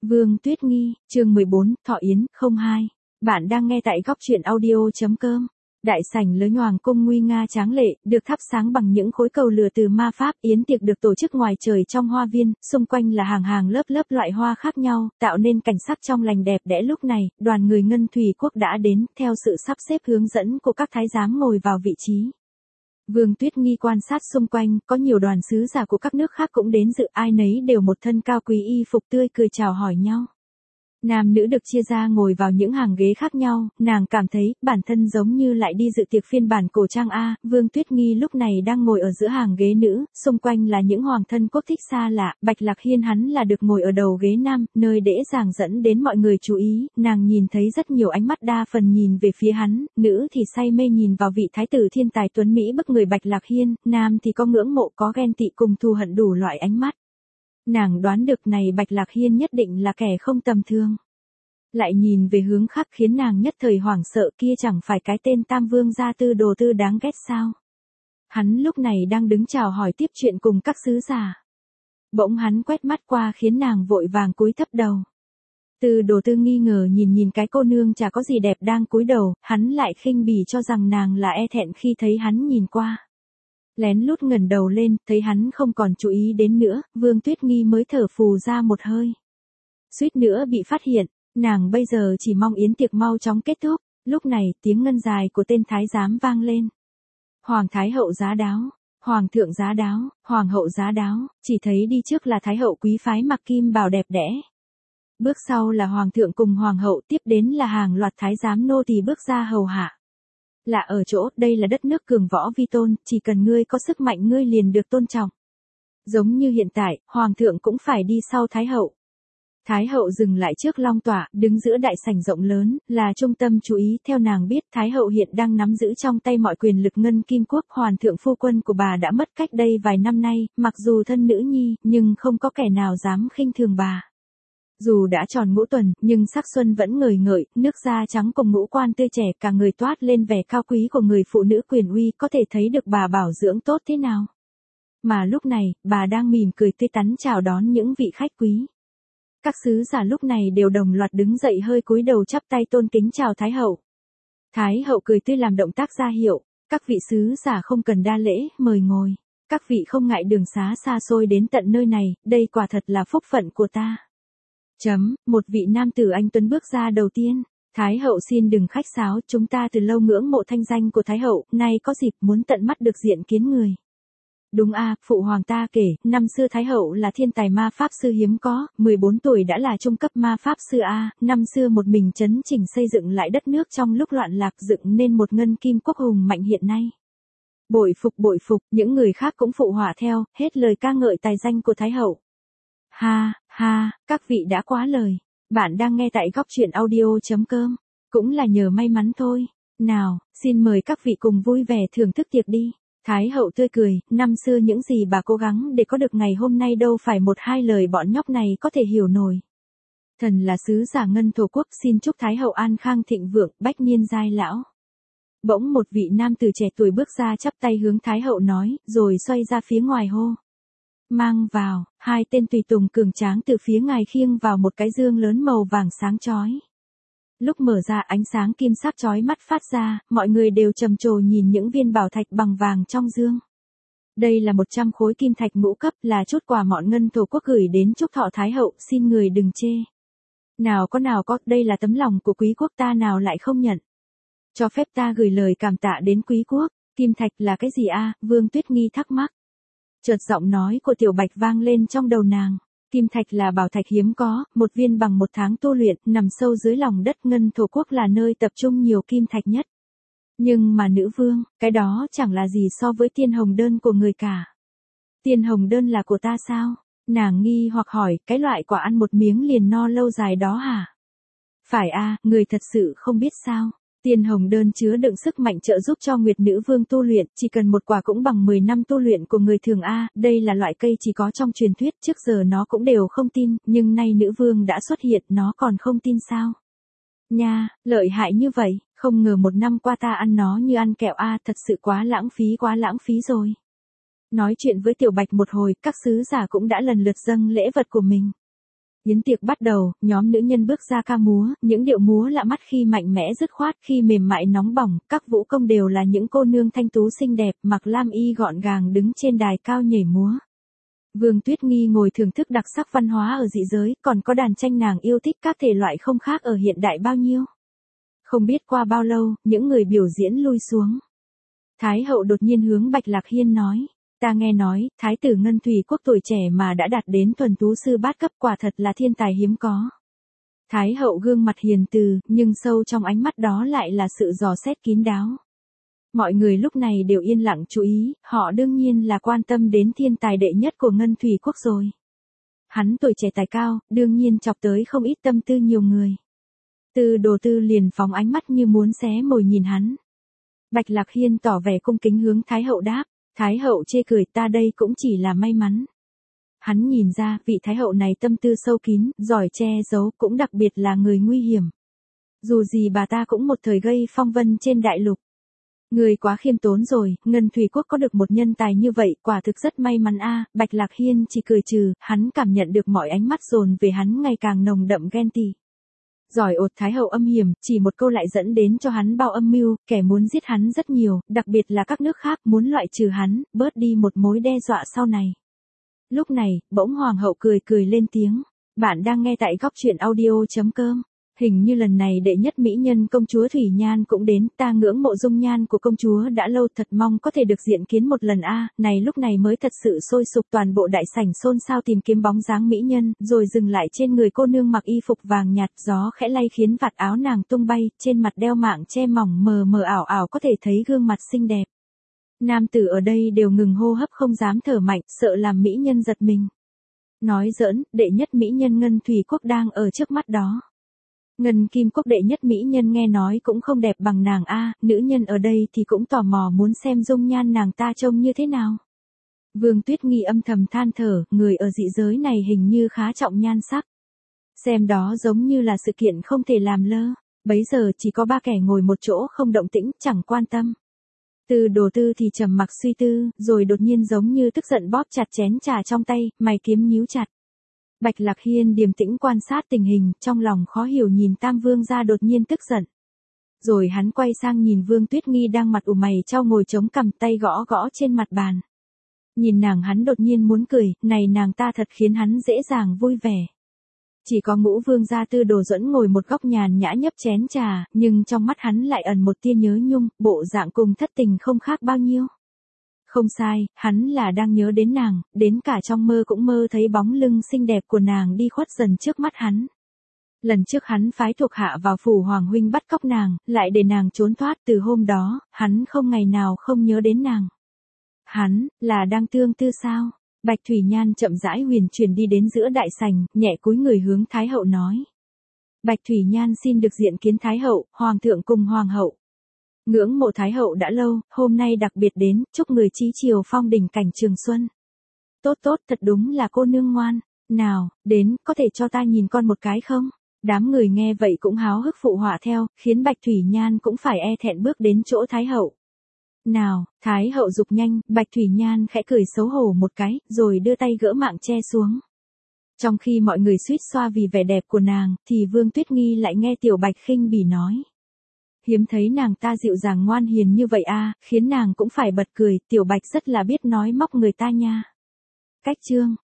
Vương Tuyết Nghi, chương 14, Thọ Yến, 02. Bạn đang nghe tại góc truyện audio.com. Đại sảnh lớn Hoàng cung nguy nga tráng lệ, được thắp sáng bằng những khối cầu lửa từ ma pháp. Yến tiệc được tổ chức ngoài trời trong hoa viên, xung quanh là hàng hàng lớp lớp loại hoa khác nhau, tạo nên cảnh sắc trong lành đẹp đẽ. Lúc này, đoàn người Ngân Thủy quốc đã đến, theo sự sắp xếp hướng dẫn của các thái giám ngồi vào vị trí. Vương Tuyết Nghi quan sát xung quanh, có nhiều đoàn sứ giả của các nước khác cũng đến dự, ai nấy đều một thân cao quý y phục tươi cười chào hỏi nhau. Nam nữ được chia ra ngồi vào những hàng ghế khác nhau, nàng cảm thấy bản thân giống như lại đi dự tiệc phiên bản cổ trang A. Vương Tuyết Nghi lúc này đang ngồi ở giữa hàng ghế nữ, xung quanh là những hoàng thân quốc thích xa lạ. Bạch Lạc Hiên hắn là được ngồi ở đầu ghế nam, nơi dễ dàng dẫn đến mọi người chú ý. Nàng nhìn thấy rất nhiều ánh mắt đa phần nhìn về phía hắn, nữ thì say mê nhìn vào vị thái tử thiên tài tuấn mỹ bức người Bạch Lạc Hiên, nam thì có ngưỡng mộ, có ghen tị cùng thù hận đủ loại ánh mắt. Nàng đoán được này Bạch Lạc Hiên nhất định là kẻ không tầm thường. Lại nhìn về hướng khác khiến nàng nhất thời hoảng sợ, kia chẳng phải cái tên Tam Vương gia Tư Đồ Tư đáng ghét sao. Hắn lúc này đang đứng chào hỏi tiếp chuyện cùng các sứ giả. Bỗng hắn quét mắt qua khiến nàng vội vàng cúi thấp đầu. Tư Đồ Tư nghi ngờ nhìn cái cô nương chả có gì đẹp đang cúi đầu, hắn lại khinh bỉ cho rằng nàng là e thẹn khi thấy hắn nhìn qua. Lén lút ngẩng đầu lên, thấy hắn không còn chú ý đến nữa, Vương Tuyết Nghi mới thở phù ra một hơi. Suýt nữa bị phát hiện, nàng bây giờ chỉ mong yến tiệc mau chóng kết thúc. Lúc này, tiếng ngân dài của tên thái giám vang lên. Hoàng thái hậu giá đáo, hoàng thượng giá đáo, hoàng hậu giá đáo, chỉ thấy đi trước là thái hậu quý phái mặc kim bào đẹp đẽ. Bước sau là hoàng thượng cùng hoàng hậu, tiếp đến là hàng loạt thái giám nô tỳ bước ra hầu hạ. Là ở chỗ, đây là đất nước cường võ vi tôn, chỉ cần ngươi có sức mạnh ngươi liền được tôn trọng. Giống như hiện tại, hoàng thượng cũng phải đi sau thái hậu. Thái hậu dừng lại trước long tọa, đứng giữa đại sảnh rộng lớn, là trung tâm chú ý. Theo nàng biết, thái hậu hiện đang nắm giữ trong tay mọi quyền lực Ngân Kim quốc. Hoàng thượng phu quân của bà đã mất cách đây vài năm nay, mặc dù thân nữ nhi, nhưng không có kẻ nào dám khinh thường bà. Dù đã tròn ngũ tuần, nhưng sắc xuân vẫn ngời ngợi, nước da trắng cùng ngũ quan tươi trẻ, cả người toát lên vẻ cao quý của người phụ nữ quyền uy, có thể thấy được bà bảo dưỡng tốt thế nào. Mà lúc này, bà đang mỉm cười tươi tắn chào đón những vị khách quý. Các sứ giả lúc này đều đồng loạt đứng dậy hơi cúi đầu chắp tay tôn kính chào thái hậu. Thái hậu cười tươi làm động tác ra hiệu, các vị sứ giả không cần đa lễ, mời ngồi. Các vị không ngại đường xá xa xôi đến tận nơi này, đây quả thật là phúc phận của ta. Một vị nam tử anh tuấn bước ra đầu tiên. Thái hậu xin đừng khách sáo, chúng ta từ lâu ngưỡng mộ thanh danh của thái hậu, nay có dịp muốn tận mắt được diện kiến người. Đúng a, phụ hoàng ta kể, năm xưa thái hậu là thiên tài ma pháp sư hiếm có, 14 tuổi đã là trung cấp ma pháp sư a, năm xưa một mình chấn chỉnh xây dựng lại đất nước trong lúc loạn lạc, dựng nên một Ngân Kim quốc hùng mạnh hiện nay. Bội phục, những người khác cũng phụ họa theo, hết lời ca ngợi tài danh của thái hậu. Ha, các vị đã quá lời. Bạn đang nghe tại góc truyện audio.com. Cũng là nhờ may mắn thôi. Nào, xin mời các vị cùng vui vẻ thưởng thức tiệc đi. Thái hậu tươi cười, năm xưa những gì bà cố gắng để có được ngày hôm nay đâu phải một hai lời bọn nhóc này có thể hiểu nổi. Thần là sứ giả Ngân Thổ quốc, xin chúc thái hậu an khang thịnh vượng, bách niên giai lão. Bỗng một vị nam tử trẻ tuổi bước ra chắp tay hướng thái hậu nói, rồi xoay ra phía ngoài hô. Mang vào, hai tên tùy tùng cường tráng từ phía ngài khiêng vào một cái dương lớn màu vàng sáng chói. Lúc mở ra ánh sáng kim sắc chói mắt phát ra, mọi người đều trầm trồ nhìn những viên bảo thạch bằng vàng trong dương. Đây là 100 khối kim thạch ngũ cấp, là chút quà mọn Ngân Thổ quốc gửi đến chúc thọ thái hậu, xin người đừng chê. Nào có, đây là tấm lòng của quý quốc ta nào lại không nhận. Cho phép ta gửi lời cảm tạ đến quý quốc. Kim thạch là cái gì a? Vương Tuyết Nghi thắc mắc. Chợt giọng nói của Tiểu Bạch vang lên trong đầu nàng. Kim thạch là bảo thạch hiếm có, một viên bằng 1 tháng tu luyện, nằm sâu dưới lòng đất. Ngân Thổ quốc là nơi tập trung nhiều kim thạch nhất. Nhưng mà nữ vương, cái đó chẳng là gì so với tiên hồng đơn của người cả. Tiên hồng đơn là của ta sao? Nàng nghi hoặc hỏi, cái loại quả ăn một miếng liền no lâu dài đó hả? Phải a, người thật sự không biết sao? Tiên hồng đơn chứa đựng sức mạnh trợ giúp cho Nguyệt nữ vương tu luyện, chỉ cần một quả cũng bằng 10 năm tu luyện của người thường a, đây là loại cây chỉ có trong truyền thuyết, trước giờ nó cũng đều không tin, nhưng nay nữ vương đã xuất hiện, nó còn không tin sao? Nha, lợi hại như vậy, không ngờ một năm qua ta ăn nó như ăn kẹo a, thật sự quá lãng phí rồi. Nói chuyện với Tiểu Bạch một hồi, các sứ giả cũng đã lần lượt dâng lễ vật của mình. Yến tiệc bắt đầu, nhóm nữ nhân bước ra ca múa, những điệu múa lạ mắt khi mạnh mẽ dứt khoát, khi mềm mại nóng bỏng, các vũ công đều là những cô nương thanh tú xinh đẹp, mặc lam y gọn gàng đứng trên đài cao nhảy múa. Vương Tuyết Nghi ngồi thưởng thức đặc sắc văn hóa ở dị giới, còn có đàn tranh nàng yêu thích các thể loại không khác ở hiện đại bao nhiêu. Không biết qua bao lâu, những người biểu diễn lui xuống. Thái hậu đột nhiên hướng Bạch Lạc Hiên nói. Ta nghe nói, Thái tử Ngân Thủy Quốc tuổi trẻ mà đã đạt đến thuần tú sư bát cấp, quả thật là thiên tài hiếm có. Thái hậu gương mặt hiền từ, nhưng sâu trong ánh mắt đó lại là sự dò xét kín đáo. Mọi người lúc này đều yên lặng chú ý, họ đương nhiên là quan tâm đến thiên tài đệ nhất của Ngân Thủy Quốc rồi. Hắn tuổi trẻ tài cao, đương nhiên chọc tới không ít tâm tư nhiều người. Tư Đồ Tư liền phóng ánh mắt như muốn xé mồi nhìn hắn. Bạch Lạc Hiên tỏ vẻ cung kính hướng Thái hậu đáp. Thái hậu chê cười, ta đây cũng chỉ là may mắn. Hắn nhìn ra, vị Thái hậu này tâm tư sâu kín, giỏi che giấu, cũng đặc biệt là người nguy hiểm. Dù gì bà ta cũng một thời gây phong vân trên đại lục. Người quá khiêm tốn rồi, Ngân Thủy Quốc có được một nhân tài như vậy, quả thực rất may mắn a. Bạch Lạc Hiên chỉ cười trừ, hắn cảm nhận được mọi ánh mắt dồn về hắn ngày càng nồng đậm ghen tị. Giỏi ột Thái hậu âm hiểm, chỉ một câu lại dẫn đến cho hắn bao âm mưu, kẻ muốn giết hắn rất nhiều, đặc biệt là các nước khác muốn loại trừ hắn, bớt đi một mối đe dọa sau này. Lúc này, bỗng hoàng hậu cười cười lên tiếng. Bạn đang nghe tại góc truyện audio.com. Hình như lần này đệ nhất mỹ nhân công chúa Thủy Nhan cũng đến, ta ngưỡng mộ dung nhan của công chúa đã lâu, thật mong có thể được diện kiến một lần a. Này lúc này mới thật sự sôi sục, toàn bộ đại sảnh xôn xao tìm kiếm bóng dáng mỹ nhân, rồi dừng lại trên người cô nương mặc y phục vàng nhạt, gió khẽ lay khiến vạt áo nàng tung bay, trên mặt đeo mạng che mỏng mờ mờ ảo ảo có thể thấy gương mặt xinh đẹp. Nam tử ở đây đều ngừng hô hấp không dám thở mạnh, sợ làm mỹ nhân giật mình. Nói giỡn, đệ nhất mỹ nhân Ngân Thủy Quốc đang ở trước mắt đó. Ngân Kim Quốc đệ nhất mỹ nhân nghe nói cũng không đẹp bằng nàng a, nữ nhân ở đây thì cũng tò mò muốn xem dung nhan nàng ta trông như thế nào. Vương Tuyết Nghi âm thầm than thở, người ở dị giới này hình như khá trọng nhan sắc. Xem đó giống như là sự kiện không thể làm lơ, bấy giờ chỉ có ba kẻ ngồi một chỗ không động tĩnh, chẳng quan tâm. Tư Đồ Tư thì trầm mặc suy tư, rồi đột nhiên giống như tức giận bóp chặt chén trà trong tay, mày kiếm nhíu chặt. Bạch Lạc Hiên điềm tĩnh quan sát tình hình, trong lòng khó hiểu nhìn Tam Vương gia đột nhiên tức giận. Rồi hắn quay sang nhìn Vương Tuyết Nghi đang mặt ủ mày chau ngồi chống cằm, tay gõ gõ trên mặt bàn. Nhìn nàng hắn đột nhiên muốn cười, này nàng ta thật khiến hắn dễ dàng vui vẻ. Chỉ có Ngũ Vương gia Tư Đồ Duẫn ngồi một góc nhàn nhã nhấp chén trà, nhưng trong mắt hắn lại ẩn một tia nhớ nhung, bộ dạng cùng thất tình không khác bao nhiêu. Không sai, hắn là đang nhớ đến nàng, đến cả trong mơ cũng mơ thấy bóng lưng xinh đẹp của nàng đi khuất dần trước mắt hắn. Lần trước hắn phái thuộc hạ vào phủ Hoàng huynh bắt cóc nàng, lại để nàng trốn thoát, từ hôm đó, hắn không ngày nào không nhớ đến nàng. Hắn, là đang tương tư sao? Bạch Thủy Nhan chậm rãi huyền chuyển đi đến giữa đại sảnh, nhẹ cúi người hướng Thái hậu nói. Bạch Thủy Nhan xin được diện kiến Thái hậu, Hoàng thượng cùng Hoàng hậu. Ngưỡng mộ Thái hậu đã lâu, hôm nay đặc biệt đến, chúc người chí chiều phong đỉnh cảnh trường xuân. Tốt tốt, thật đúng là cô nương ngoan. Nào, đến, có thể cho ta nhìn con một cái không? Đám người nghe vậy cũng háo hức phụ họa theo, khiến Bạch Thủy Nhan cũng phải e thẹn bước đến chỗ Thái hậu. Nào, Thái hậu dục nhanh, Bạch Thủy Nhan khẽ cười xấu hổ một cái, rồi đưa tay gỡ mạng che xuống. Trong khi mọi người suýt xoa vì vẻ đẹp của nàng, thì Vương Tuyết Nghi lại nghe Tiểu Bạch khinh bỉ nói. Hiếm thấy nàng ta dịu dàng ngoan hiền như vậy a, khiến nàng cũng phải bật cười, Tiểu Bạch rất là biết nói móc người ta nha. Cách chương